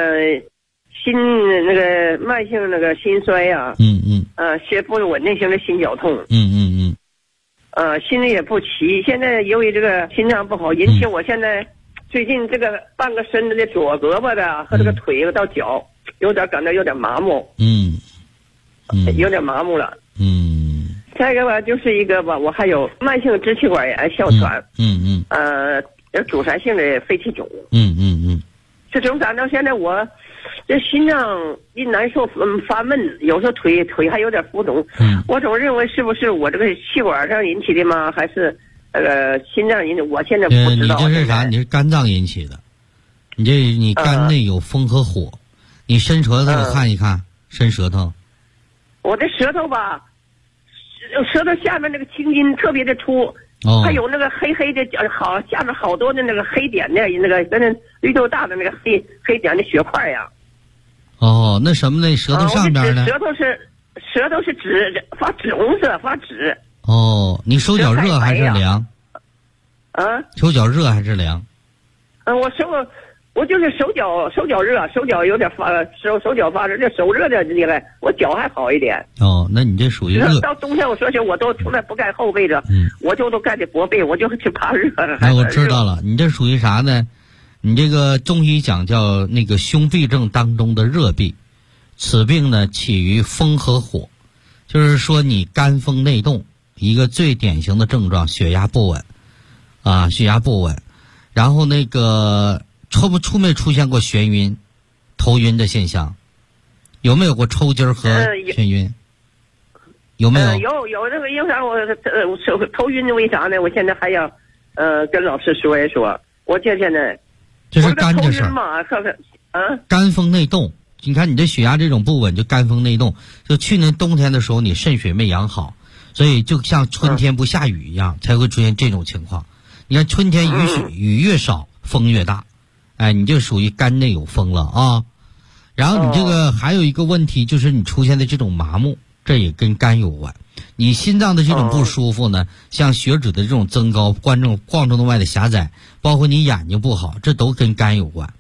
S7: 那个慢性那个心衰呀。血不稳定性的心绞痛。心里也不齐。现在由于这个心脏不好，引起我现在最近这个半个身子的左胳膊的和这个腿到脚感到有点麻木。有点麻木了。再一个吧，就是一个吧，我还有慢性支气管炎、哮喘。阻塞性的肺气肿。这种感到现在我这心脏一难受发闷，有时候腿还有点浮肿。我总认为是不是我这个气管上引起的吗？还是心脏引起？我现在不知道。
S4: 你这是啥？你是肝脏引起的。你肝内有风和火。你伸舌头看一看，伸舌头。
S7: 我的舌头吧，舌头下面那个青筋特别的粗。还有那个黑的下面好多的那个黑点的那个跟那绿豆大的那个黑点的血块呀。
S4: 那什么呢？舌头上边呢？
S7: 舌头是紫，发紫红色，发紫。
S4: 你手脚热还是凉？手脚热还是凉？我就是手脚热，手脚有点手脚发热，这手热的厉害，我脚还好一点。那你这属于热。
S7: 到冬天我说起我都从来不盖后背的，我都盖的薄被，我就怕热。
S4: 我知道了，你这属于啥呢？你这个中医讲叫那个胸痹症当中的热痹，此病呢起于风和火，就是说你肝风内动，一个最典型的症状，血压不稳，血压不稳，然后那个没出现过眩晕、头晕的现象？有没有过抽筋和眩晕？有没有？
S7: 有那个，因为啥我头晕？为啥呢？我现在还要跟老师说一说。我现在
S4: 这是肝的事儿。肝风内动，你看你这血压这种不稳，就肝风内动。就去年冬天的时候，你肾水没养好，所以就像春天不下雨一样，才会出现这种情况。你看春天雨越少，风越大。你这属于肝内有风了啊。然后你这个还有一个问题，就是你出现的这种麻木，这也跟肝有关。你心脏的这种不舒服呢，像血脂的这种增高、冠状动脉的狭窄，包括你眼睛不好，这都跟肝有关。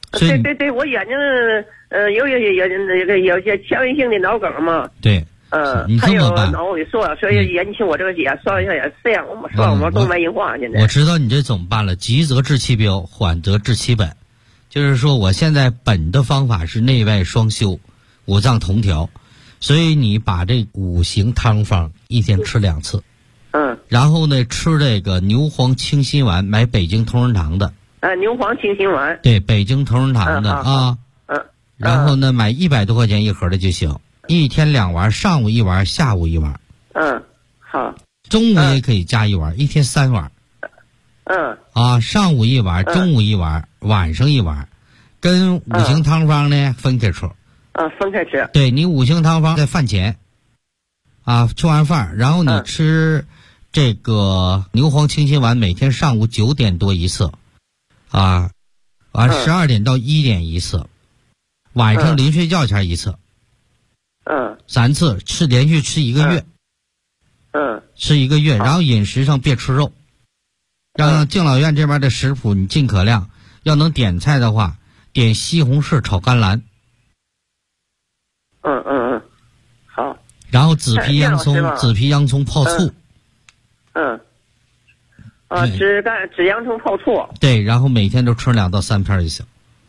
S7: 对，我眼睛有些纤维性的脑梗嘛。
S4: 对。
S7: 还有脑萎缩，所以引起我这个也算一下也是这样，算我们动脉硬化现在。
S4: 我知道你这怎么办了，急则治其标，缓则治其本。就是说我现在本的方法是内外双修，五脏同调，所以你把这5行汤方一天吃2次。然后呢，吃这个牛黄清心丸，买北京同仁堂的。
S7: 牛黄清心丸。
S4: 对，北京同仁堂的啊。然后呢，买100多块钱一盒的就行。一天2丸，上午1丸，下午1丸。
S7: 好。
S4: 中午也可以加1丸，一天3丸。上午1丸，中午1丸，晚上1丸，跟5行汤方呢分开吃。
S7: 分开吃。
S4: 对，你5行汤方在饭前，吃完饭，然后你吃这个牛黄清心丸，每天上午9点多一次，12点到1点一次，晚上临睡觉前一次。3次，连续吃1个月。吃1个月，然后饮食上别吃肉，让敬老院这边的食谱你尽可量，要能点菜的话，点西红柿炒甘蓝。
S7: 好。
S4: 然后紫皮洋葱泡醋。
S7: 紫洋葱泡醋。
S4: 对，然后每天都吃2到3片就行。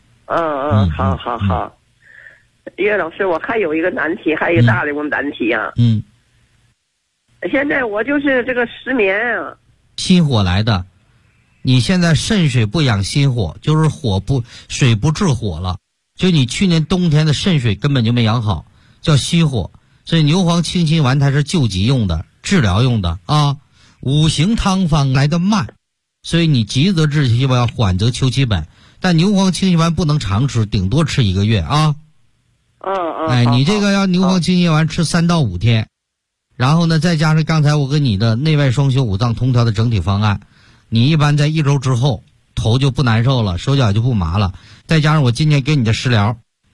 S7: 好。岳老师，我还有一个难题，还有一个大的我们难题啊。现在我就是这个失眠啊。
S4: 心火来的，你现在肾水不养心火，就是水不治火了，就你去年冬天的肾水根本就没养好，叫虚火。所以牛黄清心丸它是救急用的，治疗用的5行汤方来得慢，所以你急则治其标，缓则求其本。但牛黄清心丸不能常吃，顶多吃1个月啊。你这个要牛黄清心丸吃3到5天，然后呢，再加上刚才我跟你的内外双修、五脏同调的整体方案，你一般在1周之后，头就不难受了，手脚就不麻了。再加上我今天给你的食疗，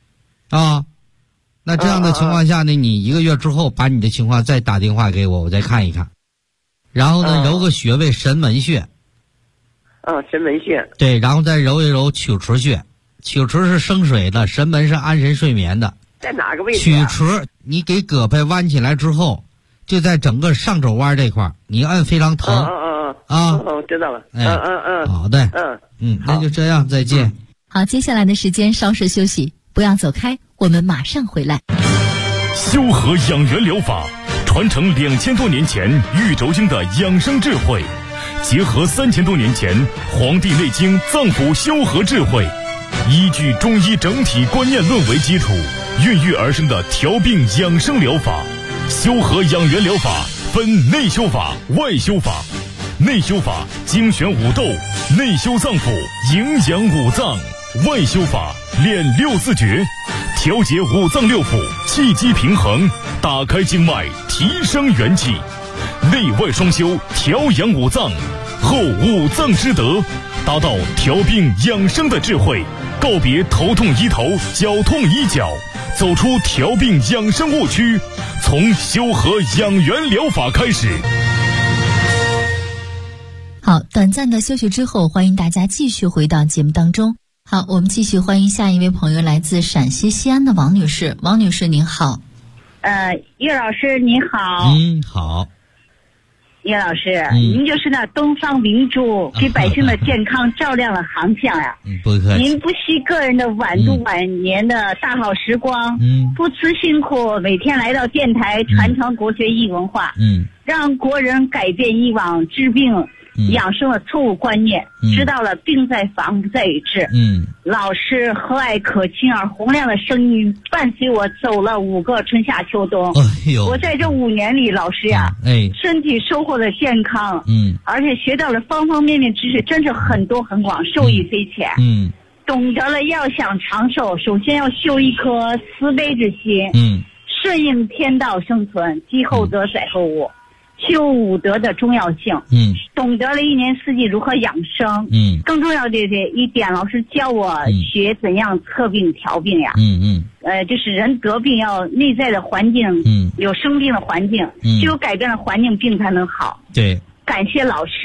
S4: 那这样的情况下呢，你1个月之后把你的情况再打电话给我，我再看一看。然后呢，揉个穴位神门穴。
S7: 神门穴。对，
S4: 然后再揉一揉曲池穴。曲池是生水的，神门是安神睡眠的。
S7: 在哪个位置？
S4: 曲池，你给胳膊弯起来之后，就在整个上肘弯这块，你按非常疼。
S7: 知道了。
S4: 好的。那就这样，再见。
S5: 好，接下来的时间稍事休息，不要走开，我们马上回来。
S2: 修和养元疗法传承2000多年前玉轴经的养生智慧，结合3000多年前《黄帝内经》脏腑修和智慧，依据中医整体观念论为基础，孕育而生的调病养生疗法。修和养元疗法分内修法、外修法。内修法精选五斗，内修脏腑，营养五脏；外修法练6字诀，调节五脏六腑，气机平衡，打开经脉，提升元气。内外双修，调养五脏，后五脏之德，达到调病养生的智慧，告别头痛医头，脚痛医脚，走出调病养生误区，从修和养元疗法开始。
S5: 好，短暂的休息之后，欢迎大家继续回到节目当中。好，我们继续欢迎下一位朋友，来自陕西西安的王女士。王女士您好。
S8: 岳老师您好。
S4: 好。
S8: 岳老师，您就是那东方明珠，给百姓的健康照亮了航向呀。
S4: 不客气。
S8: 您不惜个人的晚度晚年的大好时光，不辞辛苦，每天来到电台传承国学医文化，让国人改变以往治病养生的错误观念，知道了病在防不在于治。老师和蔼可亲而洪亮的声音伴随我走了5个春夏秋冬。我在这5年里，老师呀，身体收获了健康，而且学到了方方面面知识，真是很多很广，受益匪浅。懂得了要想长寿，首先要修一颗慈悲之心，顺应天道生存，积厚德甩后物，修五德的重要性，懂得了1年4季如何养生，更重要的一点，老师教我学怎样测病调病呀，就是人得病要内在的环境，有生病的环境，只有改变了环境，病才能好。
S4: 对，
S8: 感谢老师啊，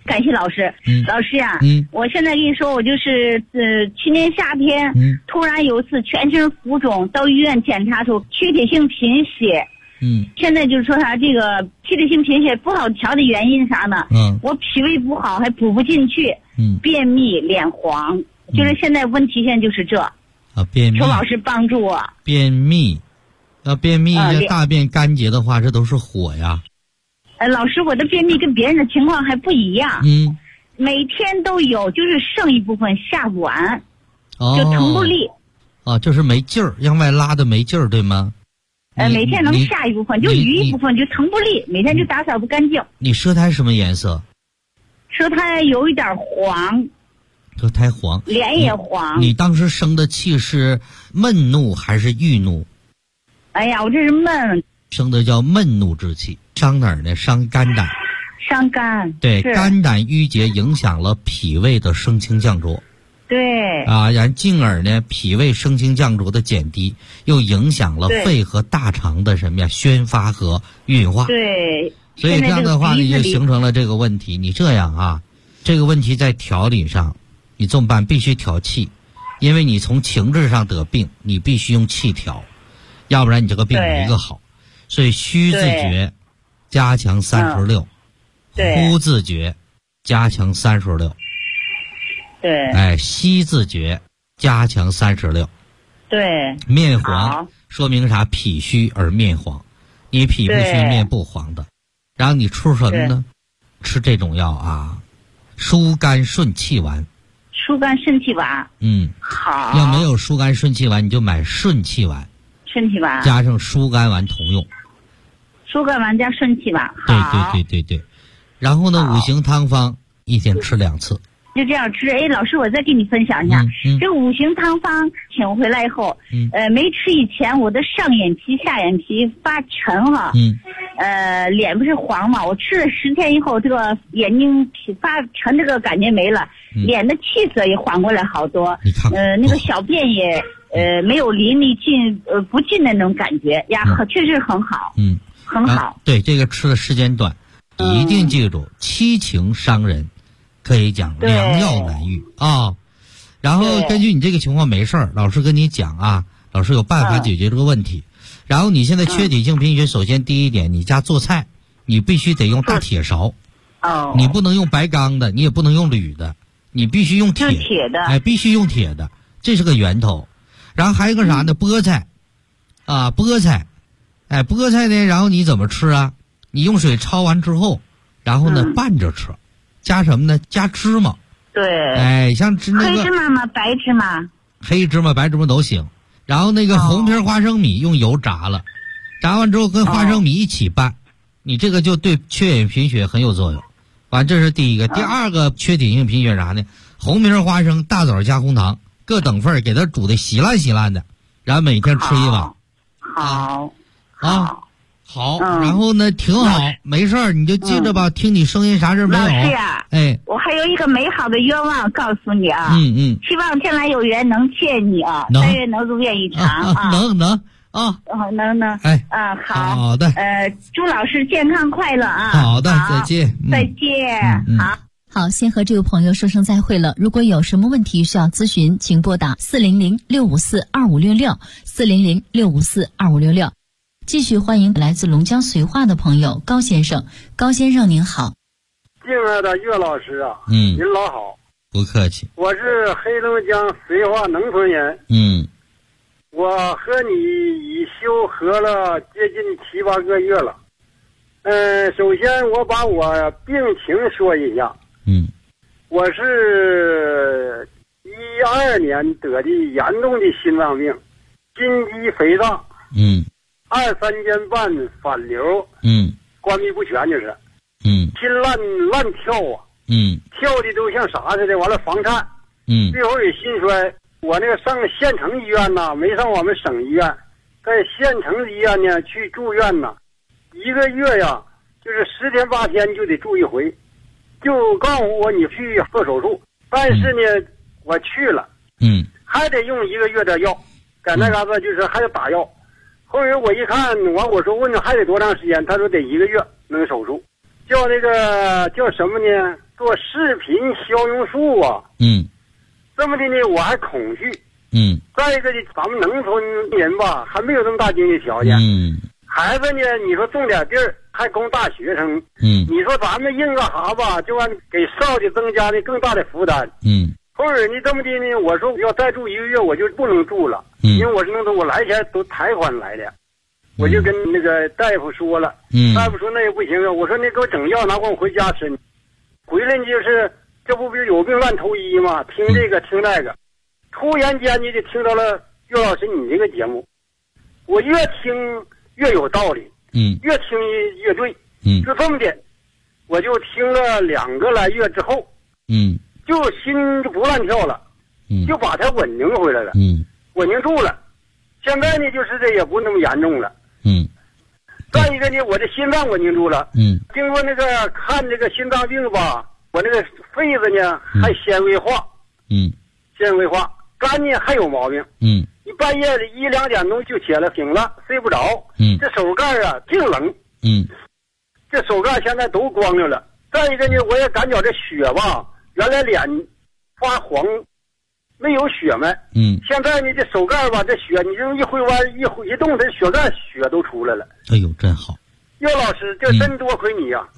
S8: 感谢老师。老师呀，我现在跟你说，我就是去年夏天，突然有一次全身浮肿，到医院检查出缺铁性贫血。现在就是说他这个缺铁性贫血不好调的原因啥呢？我脾胃不好，还补不进去，便秘、脸黄，就是现在问题现在就是这。
S4: 便秘。
S8: 求老师帮助我。
S4: 便秘，便秘，这大便干结的话，这都是火呀。
S8: 老师，我的便秘跟别人的情况还不一样。每天都有，就是剩一部分下不完，就腾不利。
S4: 就是没劲儿，向外拉的没劲儿，对吗？
S8: 每天能下一部分，就余一部分就腾不利，每天就打扫不干净。
S4: 你舌苔什么颜色？
S8: 舌苔有一点黄。
S4: 舌苔黄，
S8: 脸也黄。
S4: 你当时生的气是闷怒还是郁怒？
S8: 哎呀，我这是闷。
S4: 生的叫闷怒之气，伤哪儿呢？伤肝胆。
S8: 伤肝。
S4: 对，肝胆郁结影响了脾胃的升清降浊。
S8: 对。
S4: 然进而呢，脾胃升清降浊的减低，又影响了肺和大肠的什么呀？宣发和运化。
S8: 对。
S4: 所以这样的话呢，就形成了这个问题。你这样啊，这个问题在调理上，你这么办？必须调气，因为你从情志上得病，你必须用气调，要不然你这个病没个好。所以虚自觉加强36，呼自觉加强36，吸自觉加强36。
S8: 对，
S4: 面黄说明啥？脾虚而面黄，你脾不虚面不黄的。然后你吃什么呢？吃这种药啊，疏肝顺气丸。
S8: 疏肝顺气丸。好。
S4: 要没有疏肝顺气丸，你就买顺气丸。
S8: 顺气丸
S4: 加上疏肝丸同用。
S8: 疏肝丸加顺气丸。
S4: 对。然后呢，五行汤方一天吃2次。
S8: 就这样吃。老师，我再给你分享一下，这个五行汤方请回来以后，没吃以前我的上眼皮、下眼皮发沉哈，脸不是黄嘛，我吃了10天以后，这个眼睛发沉这个感觉没了，脸的气色也缓过来好多，那个小便也没有淋漓不尽的那种感觉呀，确实很好，很好。
S4: 对，这个吃的时间短，一定记住，七情伤人。可以讲良药难愈啊，然后根据你这个情况没事儿，老师跟你讲啊，老师有办法解决这个问题。然后你现在缺铁性贫血，首先第一点，你家做菜你必须得用大铁勺，你不能用白钢的，你也不能用铝的，你必须用铁的，必须用铁的，这是个源头。然后还有一个啥呢？菠菜菠菜呢，然后你怎么吃啊？你用水焯完之后，然后呢拌着吃。加什么呢？加芝麻。
S8: 对。
S4: 像那个
S8: 黑芝麻吗？白芝麻？
S4: 黑芝麻、白芝麻都行。然后那个红皮花生米用油炸了，炸完之后跟花生米一起拌，你这个就对缺铁贫血很有作用。完，这是第一个。第二个缺铁性贫血啥呢？红皮花生、大枣加红糖各等份，给它煮的稀烂的，然后每天吃1碗。好，然后呢，挺好，没事儿，你就记着吧。听你声音啥事没有？
S8: 老师呀，我还有一个美好的愿望告诉你啊。希望将来有缘能见你啊，但愿能如愿以偿啊。
S4: 能
S8: 能。好
S4: 的。
S8: 祝老师健康快乐啊。
S4: 好的，再见。
S8: 再见。
S5: 好，先和这位朋友说声再会了。如果有什么问题需要咨询，请拨打400-654-2566，400-654-2566。继续欢迎来自龙江绥化的朋友高先生。高先生您好。
S9: 敬爱的岳老师啊，您老好。
S4: 不客气。
S9: 我是黑龙江绥化农村人。我和你已休和了接近7、8个月了。首先我把我病情说一下。我是12年得的严重的心脏病，心肌肥大。23间半反流，关闭不全就是，心乱跳啊，跳的都像啥似的，完了房颤，最后也心衰。我那个上县城医院呐，没上我们省医院，在县城医院呢去住院呐，1个月呀，就是10天8天就得住一回，就告诉我你去做手术，但是呢，我去了，还得用1个月的药，在那嘎达就是还得打药。后来我一看，我说问还得多长时间？他说得1个月能手术。 叫那个叫什么呢？做视频消融术啊。这么的呢，我还恐惧。再一个呢，咱们农村人吧，还没有这么大经济条件。孩子呢，你说种点地儿还供大学生。你说咱们硬干哈吧，就按给少的增加的更大的负担。后儿呢，这么的呢，我说要再住1个月，我就不能住了。因为我是农村，我来前都贷款来的。我就跟那个大夫说了。大夫说那也不行啊。我说你给我整药，拿我回家吃。回来就是这不有病乱投医吗？听这个听那个，突然间你就听到了岳老师你这个节目，我越听越有道理。越听越对。就这么的，我就听了2个来月之后。就心就不乱跳了。就把它稳定回来了。稳定住了。现在呢，就是这也不那么严重了。再一个呢，我这心脏稳定住了。经过那个看这个心脏病吧，我那个肺子呢还纤维化。纤维化，肝呢还有毛病。你半夜1、2点钟就起来醒了，睡不着。这手盖啊净冷。这手盖现在都光着了。再一个呢，我也感觉这血吧，原来脸发黄。没有血脉。现在呢，这手盖吧，这血你这一挥弯一动，这血盖血都出来了。
S4: 哎呦，真好！
S9: 岳老师，这真多亏你呀。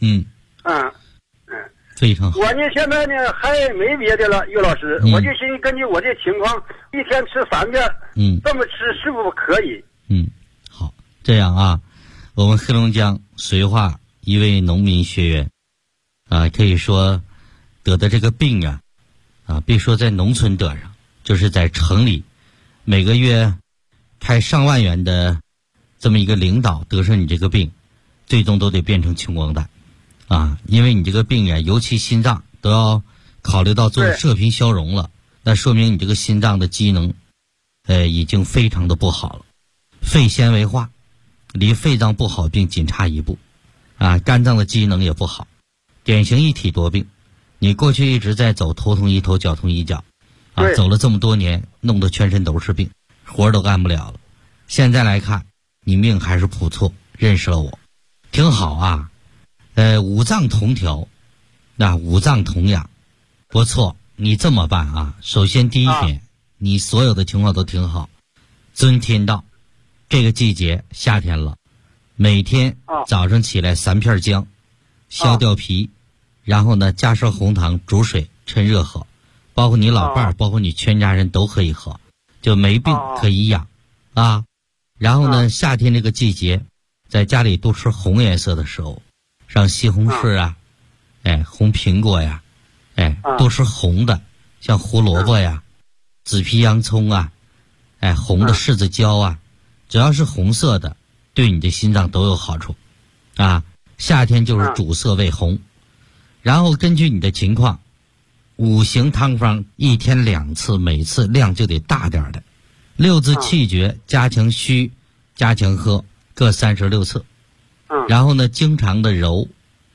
S4: 非常好。
S9: 我呢，现在呢还没别的了，岳老师，我就寻思根据我这情况，一天吃3遍。这么吃是不是可以？
S4: 好，这样啊，我们黑龙江绥化一位农民学员啊，可以说得的这个病啊，别说在农村得上，就是在城里，每个月开上万元的这么一个领导得上你这个病，最终都得变成穷光蛋啊！因为你这个病尤其心脏都要考虑到做射频消融了，那说明你这个心脏的机能已经非常的不好了，肺纤维化，离肺脏不好病仅差一步啊！肝脏的机能也不好，典型一体多病。你过去一直在走头痛医头，脚痛医脚啊，走了这么多年，弄得全身都是病，活都干不了了。现在来看，你命还是不错，认识了我，挺好啊。五脏同调，五脏同养，不错。你这么办啊？首先第一点，你所有的情况都挺好。遵天道，这个季节夏天了，每天早上起来3片姜，削掉皮。然后呢，加上红糖煮水，趁热喝，包括你老伴儿，包括你全家人都可以喝，就没病可以养啊。然后呢，夏天这个季节，在家里多吃红颜色的食物，像西红柿啊，红苹果呀，多吃红的，像胡萝卜呀、紫皮洋葱啊，红的柿子椒啊，只要是红色的，对你的心脏都有好处啊。夏天就是主色为红。然后根据你的情况，5行汤方1天2次，每次量就得大点的。6字气诀加强虚，加强喝，各36次。然后呢，经常的揉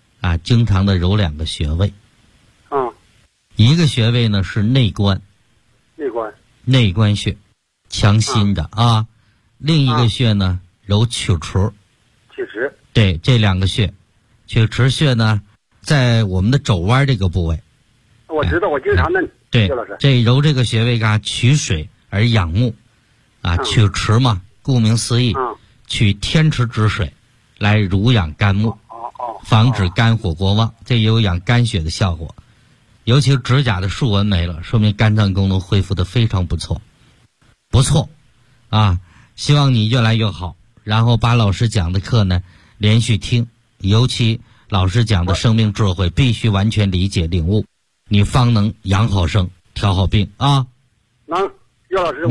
S4: 2个穴位。一个穴位呢是内关穴，强心的啊。另一个穴呢揉曲池。对，这2个穴，曲池穴呢在我们的肘弯这个部位。
S9: 我知道，我经常嫩。
S4: 对，这揉这个穴位取水而养目啊，曲池嘛，顾名思义，取天池之水来濡养肝木，防止肝火过旺，这也有养肝血的效果。尤其指甲的竖纹没了，说明肝脏功能恢复的非常不错啊！希望你越来越好，然后把老师讲的课呢连续听，尤其老师讲的生命智慧必须完全理解领悟，你方能养好生，调好病啊。
S9: 能，岳老师。